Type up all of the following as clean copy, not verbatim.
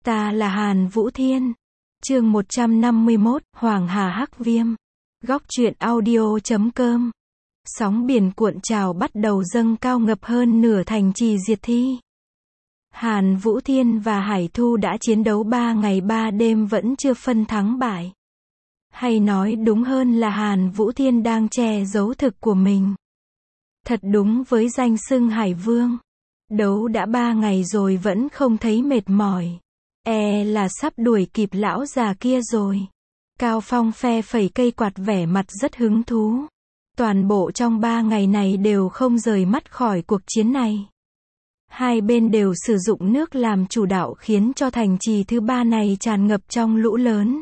Ta là Hàn Vũ Thiên. Chương 151, Hoàng Hà Hắc Viêm. Góc truyện audio.com. Sóng biển cuộn trào bắt đầu dâng cao ngập hơn nửa thành trì Diệt Thi. Hàn Vũ Thiên và Hải Thu đã chiến đấu 3 ngày 3 đêm vẫn chưa phân thắng bại. Hay nói đúng hơn là Hàn Vũ Thiên đang che giấu thực của mình. Thật đúng với danh xưng Hải Vương. Đấu đã 3 ngày rồi vẫn không thấy mệt mỏi. Là sắp đuổi kịp lão già kia rồi. Cao Phong phe phẩy cây quạt vẻ mặt rất hứng thú. Toàn bộ trong 3 ngày này đều không rời mắt khỏi cuộc chiến này. Hai bên đều sử dụng nước làm chủ đạo khiến cho thành trì thứ 3 này tràn ngập trong lũ lớn.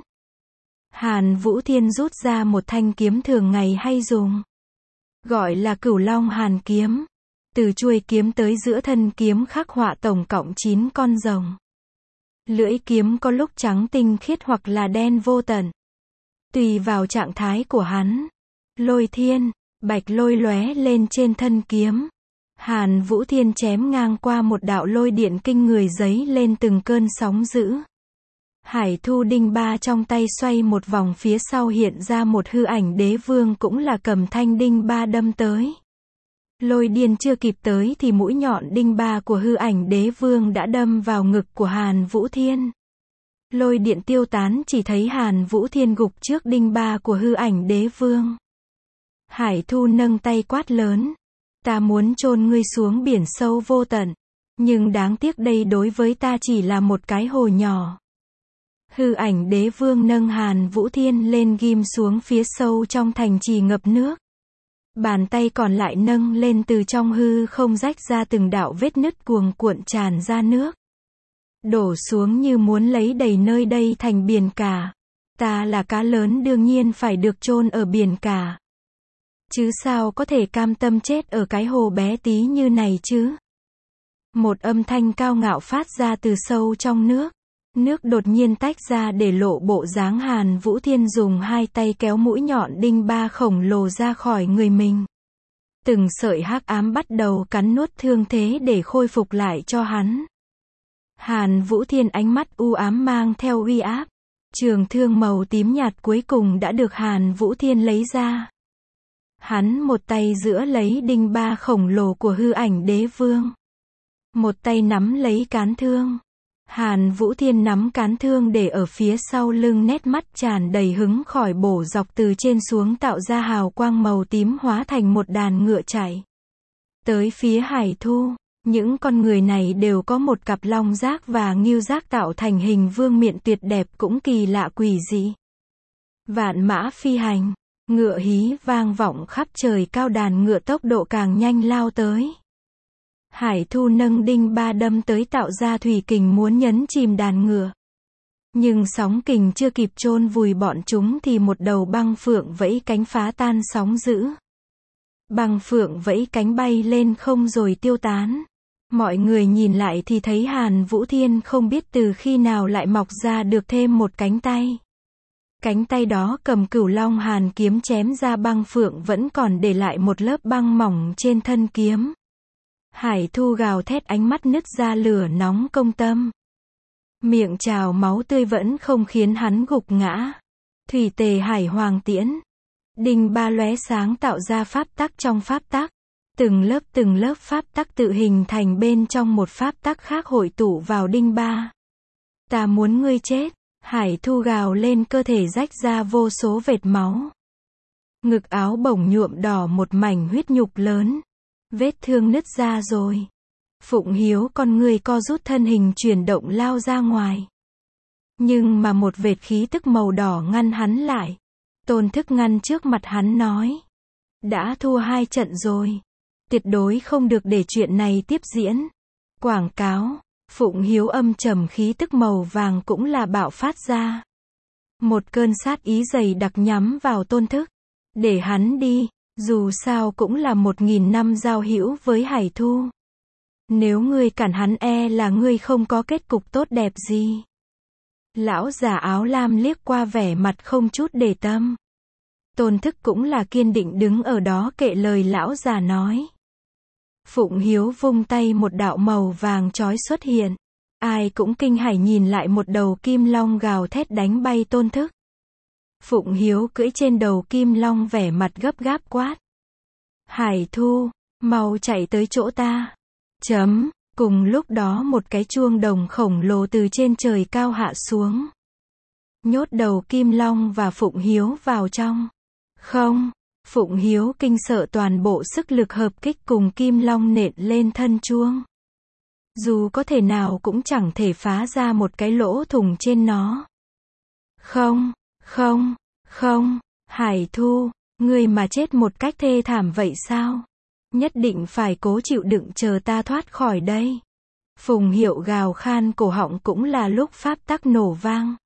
Hàn Vũ Thiên rút ra một thanh kiếm thường ngày hay dùng. Gọi là Cửu Long Hàn Kiếm. Từ chuôi kiếm tới giữa thân kiếm khắc họa tổng cộng 9 con rồng. Lưỡi kiếm có lúc trắng tinh khiết hoặc là đen vô tận. Tùy vào trạng thái của hắn. Lôi thiên, bạch lôi lóe lên trên thân kiếm. Hàn Vũ Thiên chém ngang qua một đạo lôi điện kinh người giấy lên từng cơn sóng dữ. Hải Thu đinh ba trong tay xoay một vòng, phía sau hiện ra một hư ảnh đế vương cũng là cầm thanh đinh ba đâm tới. Lôi điên chưa kịp tới thì mũi nhọn đinh ba của hư ảnh đế vương đã đâm vào ngực của Hàn Vũ Thiên. Lôi điện tiêu tán, chỉ thấy Hàn Vũ Thiên gục trước đinh ba của hư ảnh đế vương. Hải Thu nâng tay quát lớn. Ta muốn chôn ngươi xuống biển sâu vô tận. Nhưng đáng tiếc đây đối với ta chỉ là một cái hồ nhỏ. Hư ảnh đế vương nâng Hàn Vũ Thiên lên ghim xuống phía sâu trong thành trì ngập nước. Bàn tay còn lại nâng lên, từ trong hư không rách ra từng đạo vết nứt cuồn cuộn tràn ra nước. Đổ xuống như muốn lấy đầy nơi đây thành biển cả. Ta là cá lớn đương nhiên phải được chôn ở biển cả. Chứ sao có thể cam tâm chết ở cái hồ bé tí như này chứ? Một âm thanh cao ngạo phát ra từ sâu trong nước. Nước đột nhiên tách ra để lộ bộ dáng Hàn Vũ Thiên dùng hai tay kéo mũi nhọn đinh ba khổng lồ ra khỏi người mình. Từng sợi hắc ám bắt đầu cắn nuốt thương thế để khôi phục lại cho hắn. Hàn Vũ Thiên ánh mắt u ám mang theo uy áp. Trường thương màu tím nhạt cuối cùng đã được Hàn Vũ Thiên lấy ra. Hắn một tay giữa lấy đinh ba khổng lồ của hư ảnh đế vương. Một tay nắm lấy cán thương. Hàn Vũ Thiên nắm cán thương để ở phía sau lưng, nét mắt tràn đầy hứng khỏi bổ dọc từ trên xuống, tạo ra hào quang màu tím hóa thành một đàn ngựa chạy tới phía Hải Thu. Những con người này đều có một cặp long giác và ngưu giác tạo thành hình vương miện tuyệt đẹp cũng kỳ lạ quỷ dị. Vạn mã phi hành, ngựa hí vang vọng khắp trời cao, đàn ngựa tốc độ càng nhanh lao tới. Hải Thu nâng đinh ba đâm tới, tạo ra thủy kình muốn nhấn chìm đàn ngựa. Nhưng sóng kình chưa kịp chôn vùi bọn chúng thì một đầu băng phượng vẫy cánh phá tan sóng dữ. Băng phượng vẫy cánh bay lên không rồi tiêu tán. Mọi người nhìn lại thì thấy Hàn Vũ Thiên không biết từ khi nào lại mọc ra được thêm một cánh tay. Cánh tay đó cầm Cửu Long Hàn Kiếm chém ra băng phượng, vẫn còn để lại một lớp băng mỏng trên thân kiếm. Hải Thu gào thét, ánh mắt nứt ra lửa nóng công tâm. Miệng trào máu tươi vẫn không khiến hắn gục ngã. Thủy tề hải hoàng tiễn. Đinh ba lóe sáng tạo ra pháp tắc trong pháp tắc. Từng lớp pháp tắc tự hình thành bên trong một pháp tắc khác hội tụ vào đinh ba. Ta muốn ngươi chết. Hải Thu gào lên, cơ thể rách ra vô số vệt máu. Ngực áo bổng nhuộm đỏ một mảnh huyết nhục lớn. Vết thương nứt ra rồi. Phụng Hiếu con người co rút, thân hình chuyển động lao ra ngoài. Nhưng mà một vệt khí tức màu đỏ ngăn hắn lại. Tôn Thức ngăn trước mặt hắn nói. Đã thua 2 trận rồi. Tuyệt đối không được để chuyện này tiếp diễn. Quảng cáo. Phụng Hiếu âm trầm, khí tức màu vàng cũng là bạo phát ra. Một cơn sát ý dày đặc nhắm vào Tôn Thức. Để hắn đi. Dù sao cũng là 1000 năm giao hữu với Hải Thu. Nếu ngươi cản hắn là ngươi không có kết cục tốt đẹp gì. Lão già áo lam liếc qua vẻ mặt không chút để tâm. Tôn Thức cũng là kiên định đứng ở đó kệ lời lão già nói. Phụng Hiếu vung tay, một đạo màu vàng chói xuất hiện. Ai cũng kinh hãi nhìn lại một đầu kim long gào thét đánh bay Tôn Thức. Phụng Hiếu cưỡi trên đầu kim long vẻ mặt gấp gáp quát. Hải Thu, mau chạy tới chỗ ta. Cùng lúc đó một cái chuông đồng khổng lồ từ trên trời cao hạ xuống. Nhốt đầu kim long và Phụng Hiếu vào trong. Không, Phụng Hiếu kinh sợ toàn bộ sức lực hợp kích cùng kim long nện lên thân chuông. Dù có thể nào cũng chẳng thể phá ra một cái lỗ thủng trên nó. Không, Hải Thu, ngươi mà chết một cách thê thảm vậy sao? Nhất định phải cố chịu đựng chờ ta thoát khỏi đây. Phùng Hiệu gào khan cổ họng cũng là lúc pháp tắc nổ vang.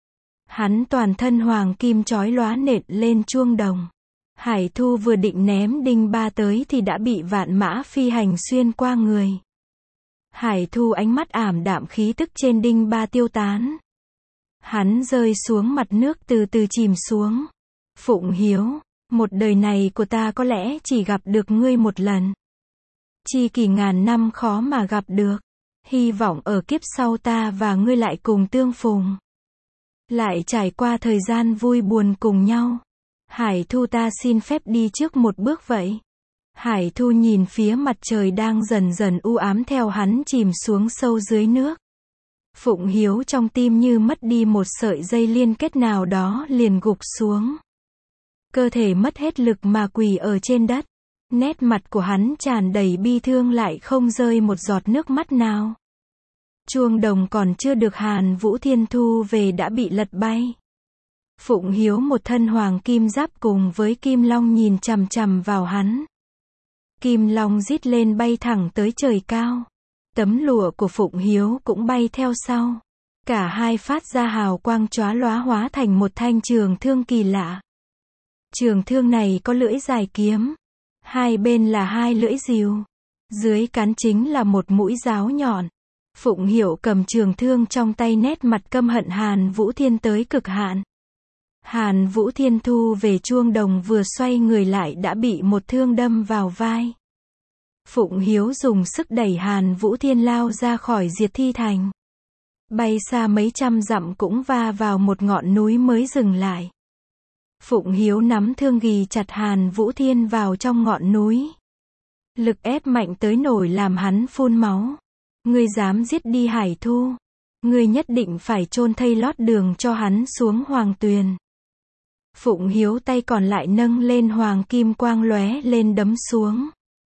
Hắn toàn thân hoàng kim chói lóa nện lên chuông đồng. Hải Thu vừa định ném đinh ba tới thì đã bị vạn mã phi hành xuyên qua người. Hải Thu ánh mắt ảm đạm, khí tức trên đinh ba tiêu tán. Hắn rơi xuống mặt nước từ từ chìm xuống. Phụng Hiếu, một đời này của ta có lẽ chỉ gặp được ngươi một lần. Chi kỷ ngàn năm khó mà gặp được. Hy vọng ở kiếp sau ta và ngươi lại cùng tương phùng. Lại trải qua thời gian vui buồn cùng nhau. Hải Thu, ta xin phép đi trước một bước vậy. Hải Thu nhìn phía mặt trời đang dần dần u ám theo hắn chìm xuống sâu dưới nước. Phụng Hiếu trong tim như mất đi một sợi dây liên kết nào đó liền gục xuống. Cơ thể mất hết lực mà quỳ ở trên đất. Nét mặt của hắn tràn đầy bi thương, lại không rơi một giọt nước mắt nào. Chuông đồng còn chưa được Hàn Vũ Thiên thu về đã bị lật bay. Phụng Hiếu một thân hoàng kim giáp cùng với kim long nhìn chằm chằm vào hắn. Kim long rít lên bay thẳng tới trời cao. Tấm lụa của Phụng Hiếu cũng bay theo sau. Cả hai phát ra hào quang chóa lóa hóa thành một thanh trường thương kỳ lạ. Trường thương này có lưỡi dài kiếm. Hai bên là hai lưỡi rìu. Dưới cán chính là một mũi giáo nhọn. Phụng Hiểu cầm trường thương trong tay, nét mặt căm hận Hàn Vũ Thiên tới cực hạn. Hàn Vũ Thiên thu về chuông đồng, vừa xoay người lại đã bị một thương đâm vào vai. Phụng Hiếu dùng sức đẩy Hàn Vũ Thiên lao ra khỏi Diệt Thi Thành. Bay xa mấy trăm dặm cũng va vào một ngọn núi mới dừng lại. Phụng Hiếu nắm thương ghì chặt Hàn Vũ Thiên vào trong ngọn núi. Lực ép mạnh tới nổi làm hắn phun máu. Ngươi dám giết đi Hải Thu, ngươi nhất định phải chôn thây lót đường cho hắn xuống hoàng tuyền. Phụng Hiếu tay còn lại nâng lên hoàng kim quang lóe lên đấm xuống.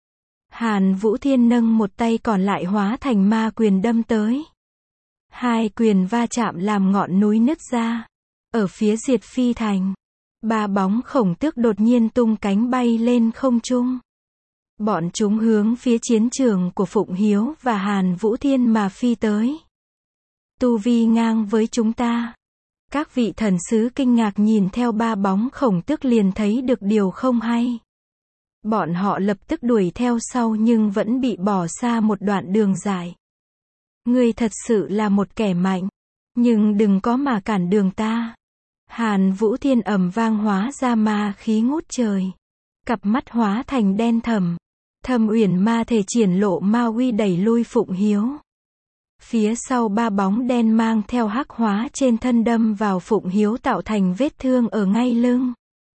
Hàn Vũ Thiên nâng một tay còn lại hóa thành ma quyền đâm tới. Hai quyền va chạm làm ngọn núi nứt ra. Ở phía Diệt Phi Thành, ba bóng khổng tước đột nhiên tung cánh bay lên không trung. Bọn chúng hướng phía chiến trường của Phụng Hiếu và Hàn Vũ Thiên mà phi tới. Tu vi ngang với chúng ta. Các vị thần sứ kinh ngạc nhìn theo ba bóng khổng tước liền thấy được điều không hay. Bọn họ lập tức đuổi theo sau nhưng vẫn bị bỏ xa một đoạn đường dài. Ngươi thật sự là một kẻ mạnh, nhưng đừng có mà cản đường ta. Hàn Vũ Thiên ầm vang hóa ra ma khí ngút trời. Cặp mắt hóa thành đen thẳm. Thâm Uyển ma thể triển lộ ma uy đẩy lui Phụng Hiếu. Phía sau ba bóng đen mang theo hắc hóa trên thân đâm vào Phụng Hiếu tạo thành vết thương ở ngay lưng,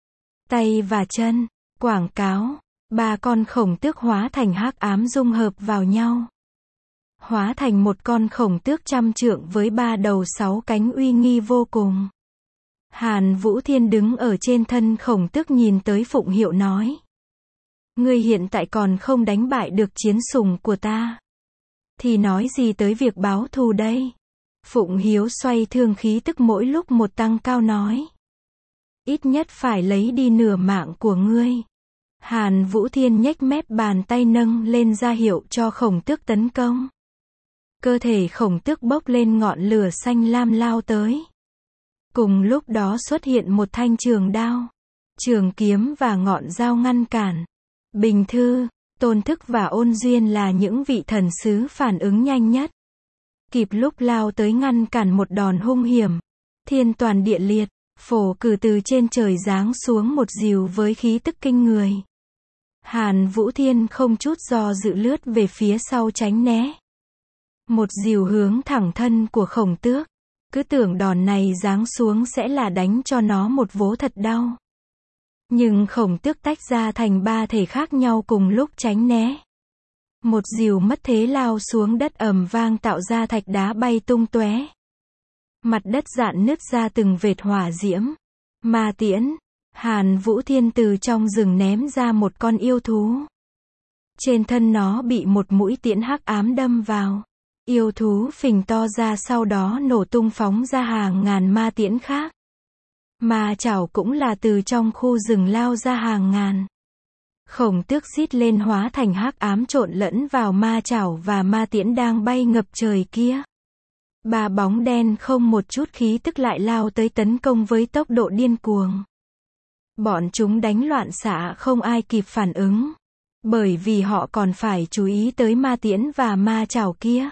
tay và chân. Quảng cáo, ba con khổng tước hóa thành hắc ám dung hợp vào nhau. Hóa thành một con khổng tước trăm trượng với ba đầu sáu cánh uy nghi vô cùng. Hàn Vũ Thiên đứng ở trên thân khổng tước nhìn tới Phụng Hiệu nói. Ngươi hiện tại còn không đánh bại được chiến sủng của ta, thì nói gì tới việc báo thù đây? Phụng Hiếu xoay thương khí tức mỗi lúc một tăng cao nói. Ít nhất phải lấy đi nửa mạng của ngươi. Hàn Vũ Thiên nhếch mép, bàn tay nâng lên ra hiệu cho khổng tước tấn công. Cơ thể khổng tước bốc lên ngọn lửa xanh lam lao tới. Cùng lúc đó xuất hiện một thanh trường đao, trường kiếm và ngọn dao ngăn cản. Bình Thư, Tôn Thức và Ôn Duyên là những vị thần sứ phản ứng nhanh nhất. Kịp lúc lao tới ngăn cản một đòn hung hiểm. Thiên toàn địa liệt, phổ cử từ trên trời giáng xuống một dìu với khí tức kinh người. Hàn Vũ Thiên không chút do dự lướt về phía sau tránh né. Một dìu hướng thẳng thân của Khổng Tước. Cứ tưởng đòn này giáng xuống sẽ là đánh cho nó một vố thật đau. Nhưng Khổng Tước tách ra thành ba thể khác nhau cùng lúc tránh né. Một dìu mất thế lao xuống đất ầm vang tạo ra thạch đá bay tung tóe. Mặt đất rạn nứt ra từng vệt hỏa diễm. Ma tiễn. Hàn Vũ Thiên từ trong rừng ném ra một con yêu thú. Trên thân nó bị một mũi tiễn hắc ám đâm vào. Yêu thú phình to ra sau đó nổ tung phóng ra hàng ngàn ma tiễn khác. Ma chảo cũng là từ trong khu rừng lao ra hàng ngàn. Khổng Tước rít lên hóa thành hắc ám trộn lẫn vào ma chảo và ma tiễn đang bay ngập trời kia. Ba bóng đen không một chút khí tức lại lao tới tấn công với tốc độ điên cuồng. Bọn chúng đánh loạn xạ không ai kịp phản ứng. Bởi vì họ còn phải chú ý tới ma tiễn và ma chảo kia.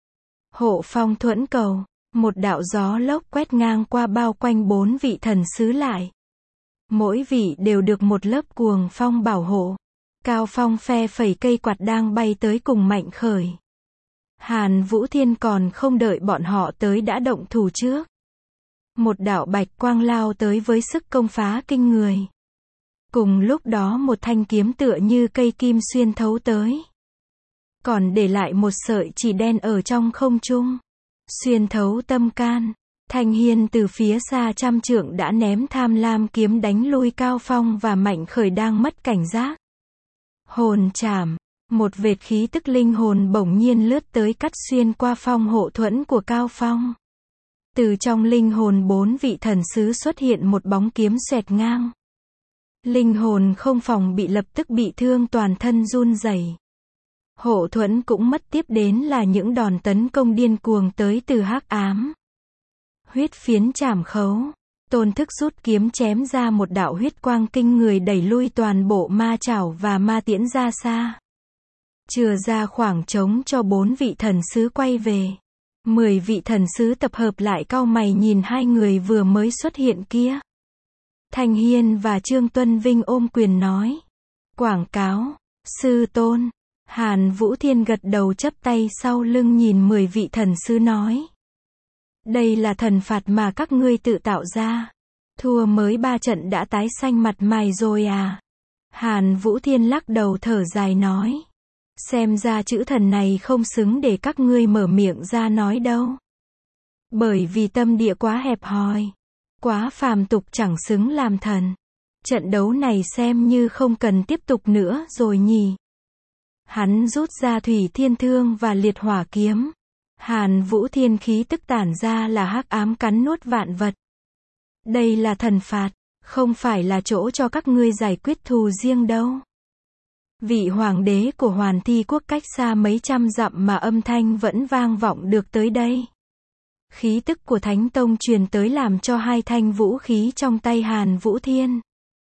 Hộ phong thuẫn cầu. Một đạo gió lốc quét ngang qua bao quanh 4 vị thần sứ lại. Mỗi vị đều được một lớp cuồng phong bảo hộ. Cao Phong phe phẩy cây quạt đang bay tới cùng Mạnh Khởi. Hàn Vũ Thiên còn không đợi bọn họ tới đã động thủ trước. Một đạo bạch quang lao tới với sức công phá kinh người. Cùng lúc đó một thanh kiếm tựa như cây kim xuyên thấu tới. Còn để lại một sợi chỉ đen ở trong không trung. Xuyên thấu tâm can. Thanh Hiên từ phía xa trăm trượng đã ném tham lam kiếm đánh lui Cao Phong và Mạnh Khởi đang mất cảnh giác. Hồn chảm. Một vệt khí tức linh hồn bỗng nhiên lướt tới cắt xuyên qua phong hộ thuẫn của Cao Phong. Từ trong linh hồn 4 vị thần sứ xuất hiện một bóng kiếm xoẹt ngang. Linh hồn không phòng bị lập tức bị thương toàn thân run rẩy. Hộ thuẫn cũng mất tiếp đến là những đòn tấn công điên cuồng tới từ hắc ám. Huyết phiến chảm khấu. Tôn Thức rút kiếm chém ra một đạo huyết quang kinh người đẩy lui toàn bộ ma chảo và ma tiễn ra xa. Chừa ra khoảng trống cho 4 vị thần sứ quay về. 10 vị thần sứ tập hợp lại cau mày nhìn hai người vừa mới xuất hiện kia. Thanh Hiên và Trương Tuân Vinh ôm quyền nói. Quảng cáo. Sư tôn. Hàn Vũ Thiên gật đầu chắp tay sau lưng nhìn 10 vị thần sứ nói. Đây là thần phạt mà các ngươi tự tạo ra. Thua mới 3 trận đã tái xanh mặt mày rồi à. Hàn Vũ Thiên lắc đầu thở dài nói. Xem ra chữ thần này không xứng để các ngươi mở miệng ra nói đâu. Bởi vì tâm địa quá hẹp hòi. Quá phàm tục chẳng xứng làm thần. Trận đấu này xem như không cần tiếp tục nữa rồi nhỉ. Hắn rút ra Thủy Thiên Thương và Liệt Hỏa Kiếm. Hàn Vũ Thiên khí tức tản ra là hắc ám cắn nuốt vạn vật. Đây là thần phạt, không phải là chỗ cho các ngươi giải quyết thù riêng đâu. Vị hoàng đế của Hoàn Thi quốc cách xa mấy trăm dặm mà âm thanh vẫn vang vọng được tới đây. Khí tức của Thánh Tông truyền tới làm cho hai thanh vũ khí trong tay Hàn Vũ Thiên.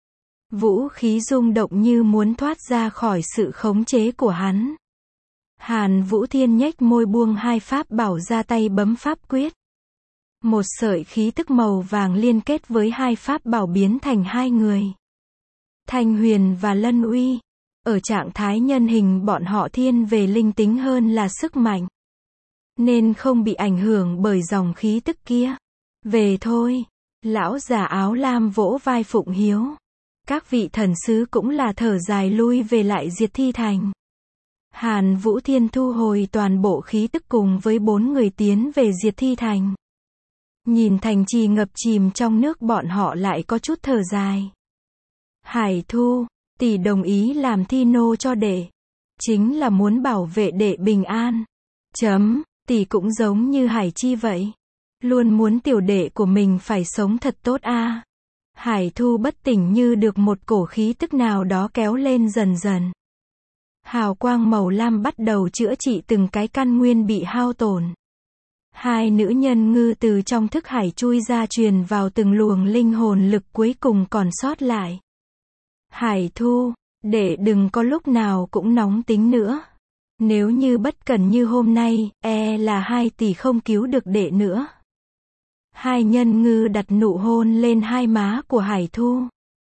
Vũ khí rung động như muốn thoát ra khỏi sự khống chế của hắn. Hàn Vũ Thiên nhếch môi buông hai pháp bảo ra tay bấm pháp quyết. Một sợi khí tức màu vàng liên kết với hai pháp bảo biến thành hai người. Thanh Huyền và Lân Uy. Ở trạng thái nhân hình bọn họ thiên về linh tính hơn là sức mạnh. Nên không bị ảnh hưởng bởi dòng khí tức kia. Về thôi. Lão già áo lam vỗ vai Phụng Hiếu. Các vị thần sứ cũng là thở dài lui về lại Diệt Thi Thành. Hàn Vũ Thiên thu hồi toàn bộ khí tức cùng với 4 người tiến về Diệt Thi Thành. Nhìn thành trì ngập chìm trong nước bọn họ lại có chút thở dài. Hải Thu, tỷ đồng ý làm thi nô cho đệ. Chính là muốn bảo vệ đệ bình an. Tỷ cũng giống như Hải Chi vậy. Luôn muốn tiểu đệ của mình phải sống thật tốt a. Hải Thu bất tỉnh như được một cổ khí tức nào đó kéo lên dần dần. Hào quang màu lam bắt đầu chữa trị từng cái căn nguyên bị hao tổn. Hai nữ nhân ngư từ trong thức hải chui ra truyền vào từng luồng linh hồn lực cuối cùng còn sót lại. Hải Thu, đệ đừng có lúc nào cũng nóng tính nữa. Nếu như bất cẩn như hôm nay, là 2 tỷ không cứu được đệ nữa. Hai nhân ngư đặt nụ hôn lên hai má của Hải Thu.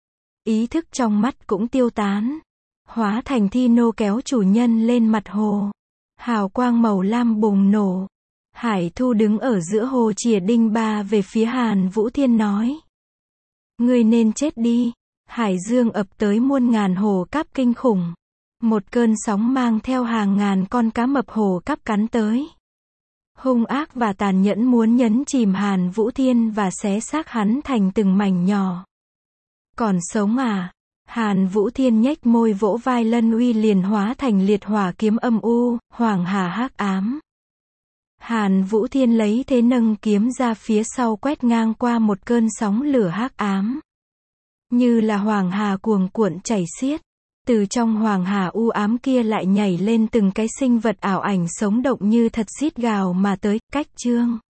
Ý thức trong mắt cũng tiêu tán. Hóa thành thi nô kéo chủ nhân lên mặt hồ. Hào quang màu lam bùng nổ. Hải Thu đứng ở giữa hồ chìa đinh ba về phía Hàn Vũ Thiên nói. Ngươi nên chết đi. Hải dương ập tới muôn ngàn hồ cáp kinh khủng. Một cơn sóng mang theo hàng ngàn con cá mập hồ cáp cắn tới. Hung ác và tàn nhẫn muốn nhấn chìm Hàn Vũ Thiên và xé xác hắn thành từng mảnh nhỏ. Còn sống à? Hàn Vũ Thiên nhếch môi vỗ vai Lân Uy liền hóa thành liệt hỏa kiếm âm u, hoàng hà hắc ám. Hàn Vũ Thiên lấy thế nâng kiếm ra phía sau quét ngang qua một cơn sóng lửa hắc ám. Như là hoàng hà cuồn cuộn chảy xiết. Từ trong hoàng hà u ám kia lại nhảy lên từng cái sinh vật ảo ảnh sống động như thật rít gào mà tới, cách chương.